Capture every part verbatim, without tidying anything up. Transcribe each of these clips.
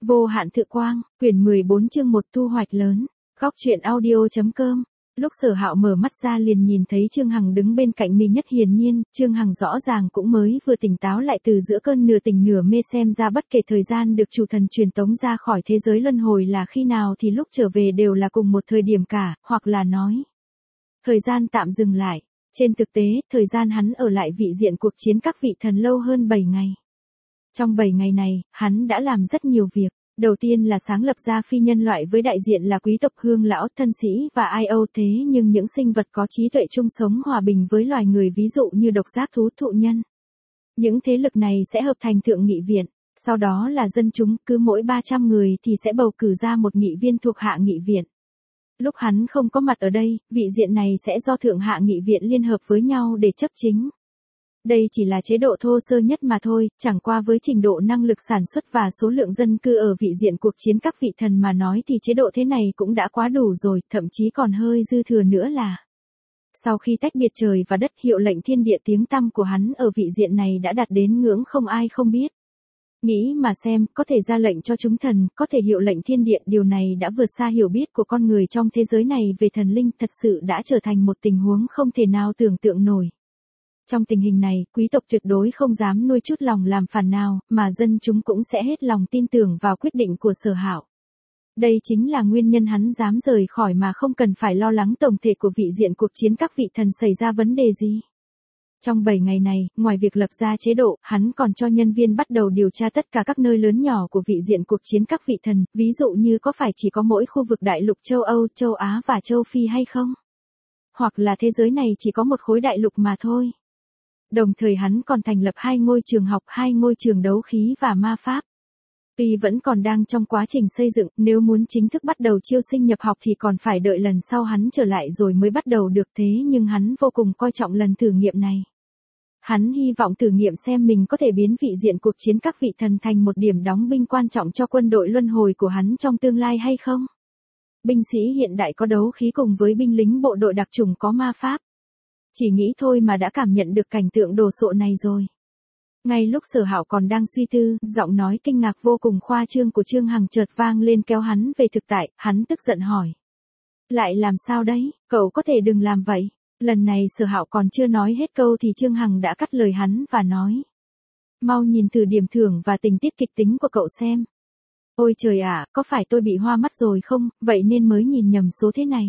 Vô hạn thực quang, quyển mười bốn chương một thu hoạch lớn. Góc truyện audio.com. Lúc Sở Hạo mở mắt ra liền nhìn thấy Trương Hằng đứng bên cạnh mi nhất hiển nhiên, Trương Hằng rõ ràng cũng mới vừa tỉnh táo lại từ giữa cơn nửa tỉnh nửa mê, xem ra bất kể thời gian được chủ thần truyền tống ra khỏi thế giới luân hồi là khi nào thì lúc trở về đều là cùng một thời điểm cả, hoặc là nói thời gian tạm dừng lại. Trên thực tế, thời gian hắn ở lại vị diện cuộc chiến các vị thần lâu hơn bảy ngày. Trong bảy ngày này, hắn đã làm rất nhiều việc. Đầu tiên là sáng lập ra phi nhân loại với đại diện là quý tộc hương lão, thân sĩ và ai âu, thế nhưng những sinh vật có trí tuệ chung sống hòa bình với loài người, ví dụ như độc giác thú, thụ nhân. Những thế lực này sẽ hợp thành thượng nghị viện, sau đó là dân chúng, cứ mỗi ba trăm người thì sẽ bầu cử ra một nghị viên thuộc hạ nghị viện. Lúc hắn không có mặt ở đây, vị diện này sẽ do thượng hạ nghị viện liên hợp với nhau để chấp chính. Đây chỉ là chế độ thô sơ nhất mà thôi, chẳng qua với trình độ năng lực sản xuất và số lượng dân cư ở vị diện cuộc chiến các vị thần mà nói thì chế độ thế này cũng đã quá đủ rồi, thậm chí còn hơi dư thừa nữa là. Sau khi tách biệt trời và đất, hiệu lệnh thiên địa tiếng tăm của hắn ở vị diện này đã đạt đến ngưỡng không ai không biết. Nghĩ mà xem, có thể ra lệnh cho chúng thần, có thể hiệu lệnh thiên địa, điều này đã vượt xa hiểu biết của con người trong thế giới này về thần linh, thật sự đã trở thành một tình huống không thể nào tưởng tượng nổi. Trong tình hình này, quý tộc tuyệt đối không dám nuôi chút lòng làm phản nào, mà dân chúng cũng sẽ hết lòng tin tưởng vào quyết định của Sở Hạo. Đây chính là nguyên nhân hắn dám rời khỏi mà không cần phải lo lắng tổng thể của vị diện cuộc chiến các vị thần xảy ra vấn đề gì. Trong bảy ngày này, ngoài việc lập ra chế độ, hắn còn cho nhân viên bắt đầu điều tra tất cả các nơi lớn nhỏ của vị diện cuộc chiến các vị thần, ví dụ như có phải chỉ có mỗi khu vực đại lục châu Âu, châu Á và châu Phi hay không? Hoặc là thế giới này chỉ có một khối đại lục mà thôi. Đồng thời hắn còn thành lập hai ngôi trường học, hai ngôi trường đấu khí và ma pháp. Tuy vẫn còn đang trong quá trình xây dựng, nếu muốn chính thức bắt đầu chiêu sinh nhập học thì còn phải đợi lần sau hắn trở lại rồi mới bắt đầu được, thế nhưng hắn vô cùng coi trọng lần thử nghiệm này. Hắn hy vọng thử nghiệm xem mình có thể biến vị diện cuộc chiến các vị thần thành một điểm đóng binh quan trọng cho quân đội luân hồi của hắn trong tương lai hay không. Binh sĩ hiện đại có đấu khí cùng với binh lính bộ đội đặc chủng có ma pháp. Chỉ nghĩ thôi mà đã cảm nhận được cảnh tượng đồ sộ này rồi. Ngay lúc Sở Hạo còn đang suy tư, giọng nói kinh ngạc vô cùng khoa trương của Trương Hằng chợt vang lên kéo hắn về thực tại, hắn tức giận hỏi. Lại làm sao đấy, cậu có thể đừng làm vậy. Lần này Sở Hạo còn chưa nói hết câu thì Trương Hằng đã cắt lời hắn và nói. Mau nhìn thử điểm thưởng và tình tiết kịch tính của cậu xem. Ôi trời ạ, có phải tôi bị hoa mắt rồi không, vậy nên mới nhìn nhầm số thế này.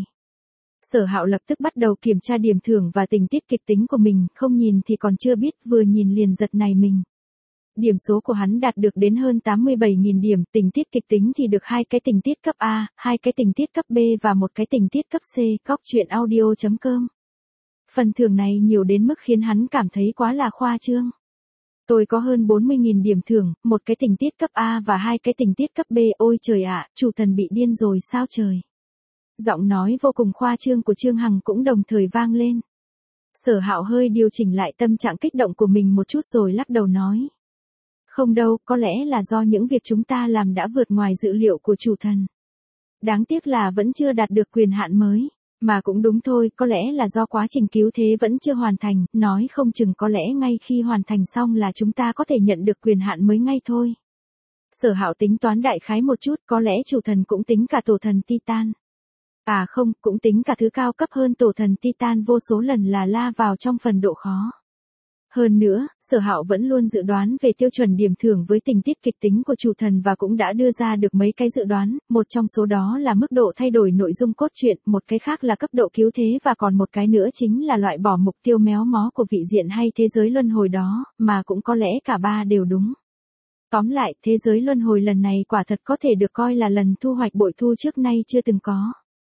Sở Hạo lập tức bắt đầu kiểm tra điểm thưởng và tình tiết kịch tính của mình, không nhìn thì còn chưa biết, vừa nhìn liền giật nảy mình. Điểm số của hắn đạt được đến hơn tám mươi bảy nghìn điểm, tình tiết kịch tính thì được hai cái tình tiết cấp A, hai cái tình tiết cấp B và một cái tình tiết cấp C, góc truyện audio.com. Phần thưởng này nhiều đến mức khiến hắn cảm thấy quá là khoa trương. Tôi có hơn bốn mươi nghìn điểm thưởng, một cái tình tiết cấp A và hai cái tình tiết cấp B, ôi trời ạ, chủ thần bị điên rồi sao trời. Giọng nói vô cùng khoa trương của Trương Hằng cũng đồng thời vang lên. Sở Hạo hơi điều chỉnh lại tâm trạng kích động của mình một chút rồi lắc đầu nói. Không đâu, có lẽ là do những việc chúng ta làm đã vượt ngoài dự liệu của chủ thần. Đáng tiếc là vẫn chưa đạt được quyền hạn mới. Mà cũng đúng thôi, có lẽ là do quá trình cứu thế vẫn chưa hoàn thành, nói không chừng có lẽ ngay khi hoàn thành xong là chúng ta có thể nhận được quyền hạn mới ngay thôi. Sở Hạo tính toán đại khái một chút, có lẽ chủ thần cũng tính cả tổ thần Titan. À không, cũng tính cả thứ cao cấp hơn tổ thần Titan vô số lần là la vào trong phần độ khó. Hơn nữa, Sở Hạo vẫn luôn dự đoán về tiêu chuẩn điểm thưởng với tình tiết kịch tính của chủ thần và cũng đã đưa ra được mấy cái dự đoán, một trong số đó là mức độ thay đổi nội dung cốt truyện, một cái khác là cấp độ cứu thế và còn một cái nữa chính là loại bỏ mục tiêu méo mó của vị diện hay thế giới luân hồi đó, mà cũng có lẽ cả ba đều đúng. Tóm lại, thế giới luân hồi lần này quả thật có thể được coi là lần thu hoạch bội thu trước nay chưa từng có.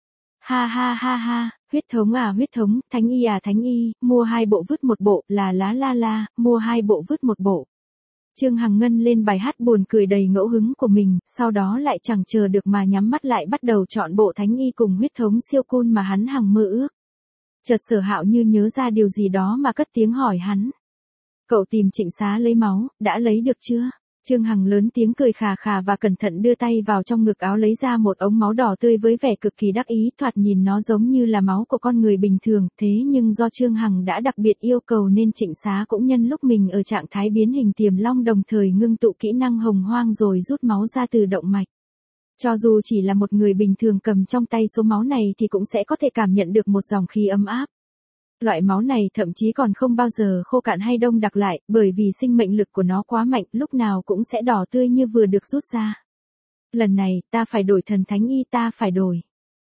Ha ha ha ha, huyết thống à huyết thống, thánh y à thánh y, mua hai bộ vứt một bộ, là lá la la, mua hai bộ vứt một bộ. Trương Hằng ngân lên bài hát buồn cười đầy ngẫu hứng của mình, sau đó lại chẳng chờ được mà nhắm mắt lại bắt đầu chọn bộ thánh y cùng huyết thống siêu cool mà hắn hằng mơ ước. Chợt Sở Hạo như nhớ ra điều gì đó mà cất tiếng hỏi hắn. Cậu tìm Trịnh Xá lấy máu, đã lấy được chưa? Trương Hằng lớn tiếng cười khà khà và cẩn thận đưa tay vào trong ngực áo lấy ra một ống máu đỏ tươi với vẻ cực kỳ đắc ý, thoạt nhìn nó giống như là máu của con người bình thường, thế nhưng do Trương Hằng đã đặc biệt yêu cầu nên Trịnh Xá cũng nhân lúc mình ở trạng thái biến hình tiềm long đồng thời ngưng tụ kỹ năng hồng hoang rồi rút máu ra từ động mạch. Cho dù chỉ là một người bình thường cầm trong tay số máu này thì cũng sẽ có thể cảm nhận được một dòng khí ấm áp. Loại máu này thậm chí còn không bao giờ khô cạn hay đông đặc lại, bởi vì sinh mệnh lực của nó quá mạnh, lúc nào cũng sẽ đỏ tươi như vừa được rút ra. Lần này, ta phải đổi thần thánh y, ta phải đổi.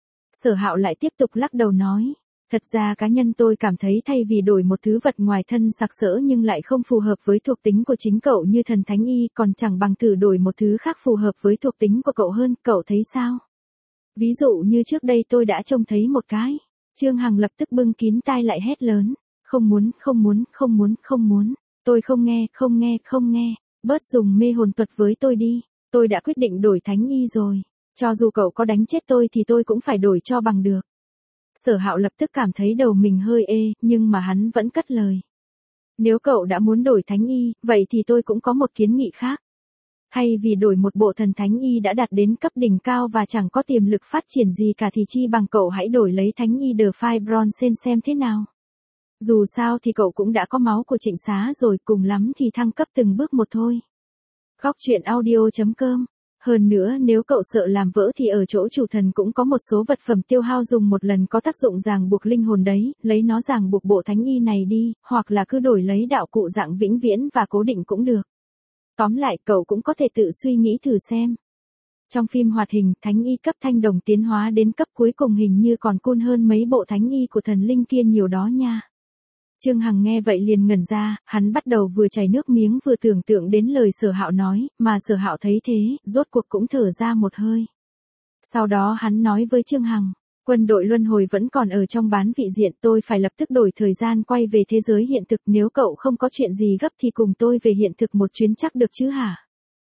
Sở Hạo lại tiếp tục lắc đầu nói. Thật ra cá nhân tôi cảm thấy thay vì đổi một thứ vật ngoài thân sặc sỡ nhưng lại không phù hợp với thuộc tính của chính cậu như thần thánh y, còn chẳng bằng thử đổi một thứ khác phù hợp với thuộc tính của cậu hơn, cậu thấy sao? Ví dụ như trước đây tôi đã trông thấy một cái. Trương Hằng lập tức bưng kín tai lại hét lớn. Không muốn, không muốn, không muốn, không muốn. Tôi không nghe, không nghe, không nghe. Bớt dùng mê hồn thuật với tôi đi. Tôi đã quyết định đổi thánh y rồi. Cho dù cậu có đánh chết tôi thì tôi cũng phải đổi cho bằng được. Sở Hạo lập tức cảm thấy đầu mình hơi ê, nhưng mà hắn vẫn cất lời. Nếu cậu đã muốn đổi thánh y, vậy thì tôi cũng có một kiến nghị khác. Hay vì đổi một bộ thần thánh y đã đạt đến cấp đỉnh cao và chẳng có tiềm lực phát triển gì cả thì chi bằng cậu hãy đổi lấy thánh y The Five Bronze xem thế nào. Dù sao thì cậu cũng đã có máu của Trịnh Xá rồi, cùng lắm thì thăng cấp từng bước một thôi. Góc truyện audio chấm com. Hơn nữa nếu cậu sợ làm vỡ thì ở chỗ chủ thần cũng có một số vật phẩm tiêu hao dùng một lần có tác dụng ràng buộc linh hồn đấy, lấy nó ràng buộc bộ thánh y này đi, hoặc là cứ đổi lấy đạo cụ dạng vĩnh viễn và cố định cũng được. Tóm lại cậu cũng có thể tự suy nghĩ thử xem. Trong phim hoạt hình, thánh y cấp thanh đồng tiến hóa đến cấp cuối cùng hình như còn cool hơn mấy bộ thánh y của thần linh kia nhiều đó nha. Trương Hằng nghe vậy liền ngẩn ra, hắn bắt đầu vừa chảy nước miếng vừa tưởng tượng đến lời Sở Hạo nói, mà Sở Hạo thấy thế, rốt cuộc cũng thở ra một hơi. Sau đó hắn nói với Trương Hằng, quân đội luân hồi vẫn còn ở trong bán vị diện, tôi phải lập tức đổi thời gian quay về thế giới hiện thực, nếu cậu không có chuyện gì gấp thì cùng tôi về hiện thực một chuyến chắc được chứ hả?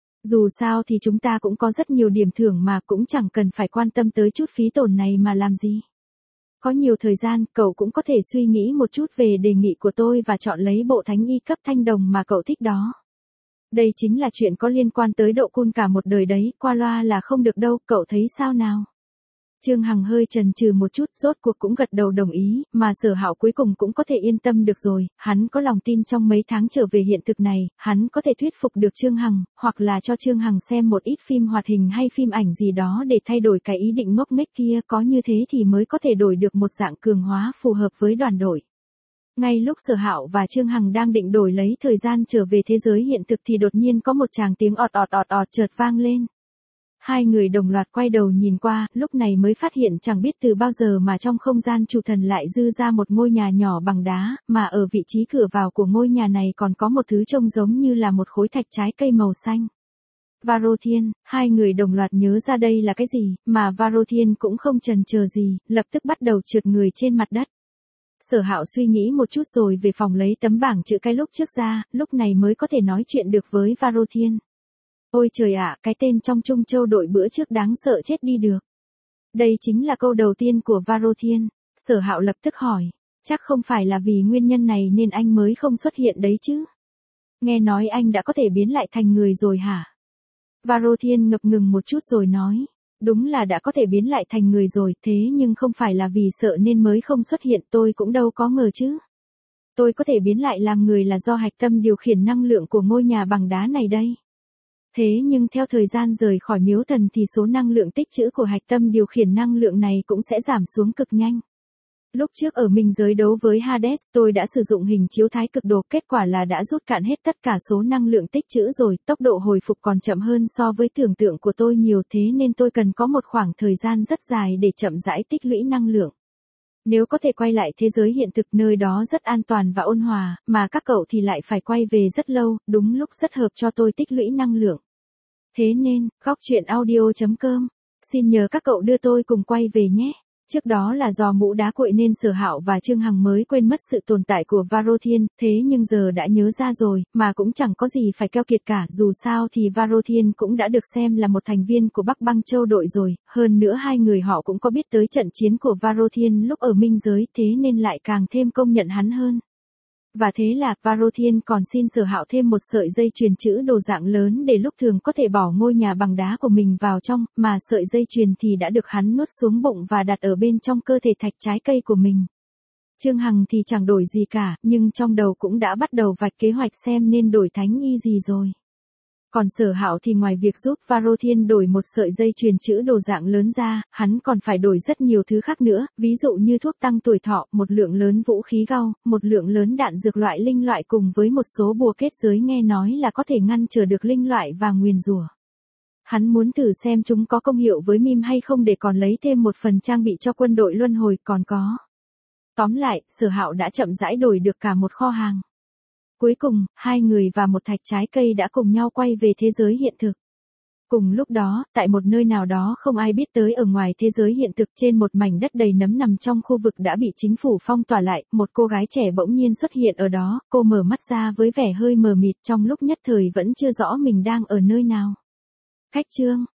Dù sao thì chúng ta cũng có rất nhiều điểm thưởng mà cũng chẳng cần phải quan tâm tới chút phí tổn này mà làm gì. Có nhiều thời gian, cậu cũng có thể suy nghĩ một chút về đề nghị của tôi và chọn lấy bộ thánh y cấp thanh đồng mà cậu thích đó. Đây chính là chuyện có liên quan tới độ cool cả một đời đấy, qua loa là không được đâu, cậu thấy sao nào? Trương Hằng hơi chần chừ một chút, rốt cuộc cũng gật đầu đồng ý, mà Sở Hạo cuối cùng cũng có thể yên tâm được rồi, hắn có lòng tin trong mấy tháng trở về hiện thực này, hắn có thể thuyết phục được Trương Hằng, hoặc là cho Trương Hằng xem một ít phim hoạt hình hay phim ảnh gì đó để thay đổi cái ý định ngốc nghếch kia, có như thế thì mới có thể đổi được một dạng cường hóa phù hợp với đoàn đội. Ngay lúc Sở Hạo và Trương Hằng đang định đổi lấy thời gian trở về thế giới hiện thực thì đột nhiên có một tràng tiếng ọt ọt ọt ọt chợt vang lên. Hai người đồng loạt quay đầu nhìn qua, lúc này mới phát hiện chẳng biết từ bao giờ mà trong không gian chủ thần lại dư ra một ngôi nhà nhỏ bằng đá, mà ở vị trí cửa vào của ngôi nhà này còn có một thứ trông giống như là một khối thạch trái cây màu xanh. Varothiên, hai người đồng loạt nhớ ra đây là cái gì, mà Varothiên cũng không chần chờ gì, lập tức bắt đầu trượt người trên mặt đất. Sở Hạo suy nghĩ một chút rồi về phòng lấy tấm bảng chữ cái lúc trước ra, lúc này mới có thể nói chuyện được với Varothiên. Ôi trời ạ, cái tên trong Trung Châu đội bữa trước đáng sợ chết đi được. Đây chính là câu đầu tiên của Varothiên. Sở Hạo lập tức hỏi, chắc không phải là vì nguyên nhân này nên anh mới không xuất hiện đấy chứ? Nghe nói anh đã có thể biến lại thành người rồi hả? Varothiên ngập ngừng một chút rồi nói, đúng là đã có thể biến lại thành người rồi, thế nhưng không phải là vì sợ nên mới không xuất hiện, tôi cũng đâu có ngờ chứ. Tôi có thể biến lại làm người là do hạch tâm điều khiển năng lượng của ngôi nhà bằng đá này đây. Thế nhưng theo thời gian rời khỏi miếu thần thì số năng lượng tích trữ của hạch tâm điều khiển năng lượng này cũng sẽ giảm xuống cực nhanh. Lúc trước ở minh giới đấu với Hades, tôi đã sử dụng hình chiếu thái cực đồ, kết quả là đã rút cạn hết tất cả số năng lượng tích trữ rồi, tốc độ hồi phục còn chậm hơn so với tưởng tượng của tôi nhiều, thế nên tôi cần có một khoảng thời gian rất dài để chậm rãi tích lũy năng lượng. Nếu có thể quay lại thế giới hiện thực nơi đó rất an toàn và ôn hòa, mà các cậu thì lại phải quay về rất lâu, đúng lúc rất hợp cho tôi tích lũy năng lượng. Thế nên, góc truyện audio chấm com, xin nhờ các cậu đưa tôi cùng quay về nhé. Trước đó là do mũ đá cuội nên Sở Hạo và Trương Hằng mới quên mất sự tồn tại của Varothiên, thế nhưng giờ đã nhớ ra rồi, mà cũng chẳng có gì phải keo kiệt cả, dù sao thì Varothiên cũng đã được xem là một thành viên của Bắc Băng Châu đội rồi, hơn nữa hai người họ cũng có biết tới trận chiến của Varothiên lúc ở minh giới, thế nên lại càng thêm công nhận hắn hơn. Và thế là, Varothiên còn xin Sở Hạo thêm một sợi dây chuyền chữ đồ dạng lớn để lúc thường có thể bỏ ngôi nhà bằng đá của mình vào trong, mà sợi dây chuyền thì đã được hắn nuốt xuống bụng và đặt ở bên trong cơ thể thạch trái cây của mình. Trương Hằng thì chẳng đổi gì cả, nhưng trong đầu cũng đã bắt đầu vạch kế hoạch xem nên đổi thánh y gì rồi. Còn Sở Hạo thì ngoài việc giúp Varothiên đổi một sợi dây chuyền chữ đồ dạng lớn ra, hắn còn phải đổi rất nhiều thứ khác nữa, ví dụ như thuốc tăng tuổi thọ, một lượng lớn vũ khí gao, một lượng lớn đạn dược loại linh loại cùng với một số bùa kết giới nghe nói là có thể ngăn trở được linh loại và nguyền rủa. Hắn muốn thử xem chúng có công hiệu với Mim hay không để còn lấy thêm một phần trang bị cho quân đội luân hồi còn có. Tóm lại, Sở Hạo đã chậm rãi đổi được cả một kho hàng. Cuối cùng, hai người và một thạch trái cây đã cùng nhau quay về thế giới hiện thực. Cùng lúc đó, tại một nơi nào đó không ai biết tới ở ngoài thế giới hiện thực trên một mảnh đất đầy nấm nằm trong khu vực đã bị chính phủ phong tỏa lại, một cô gái trẻ bỗng nhiên xuất hiện ở đó, cô mở mắt ra với vẻ hơi mờ mịt trong lúc nhất thời vẫn chưa rõ mình đang ở nơi nào. Khách chương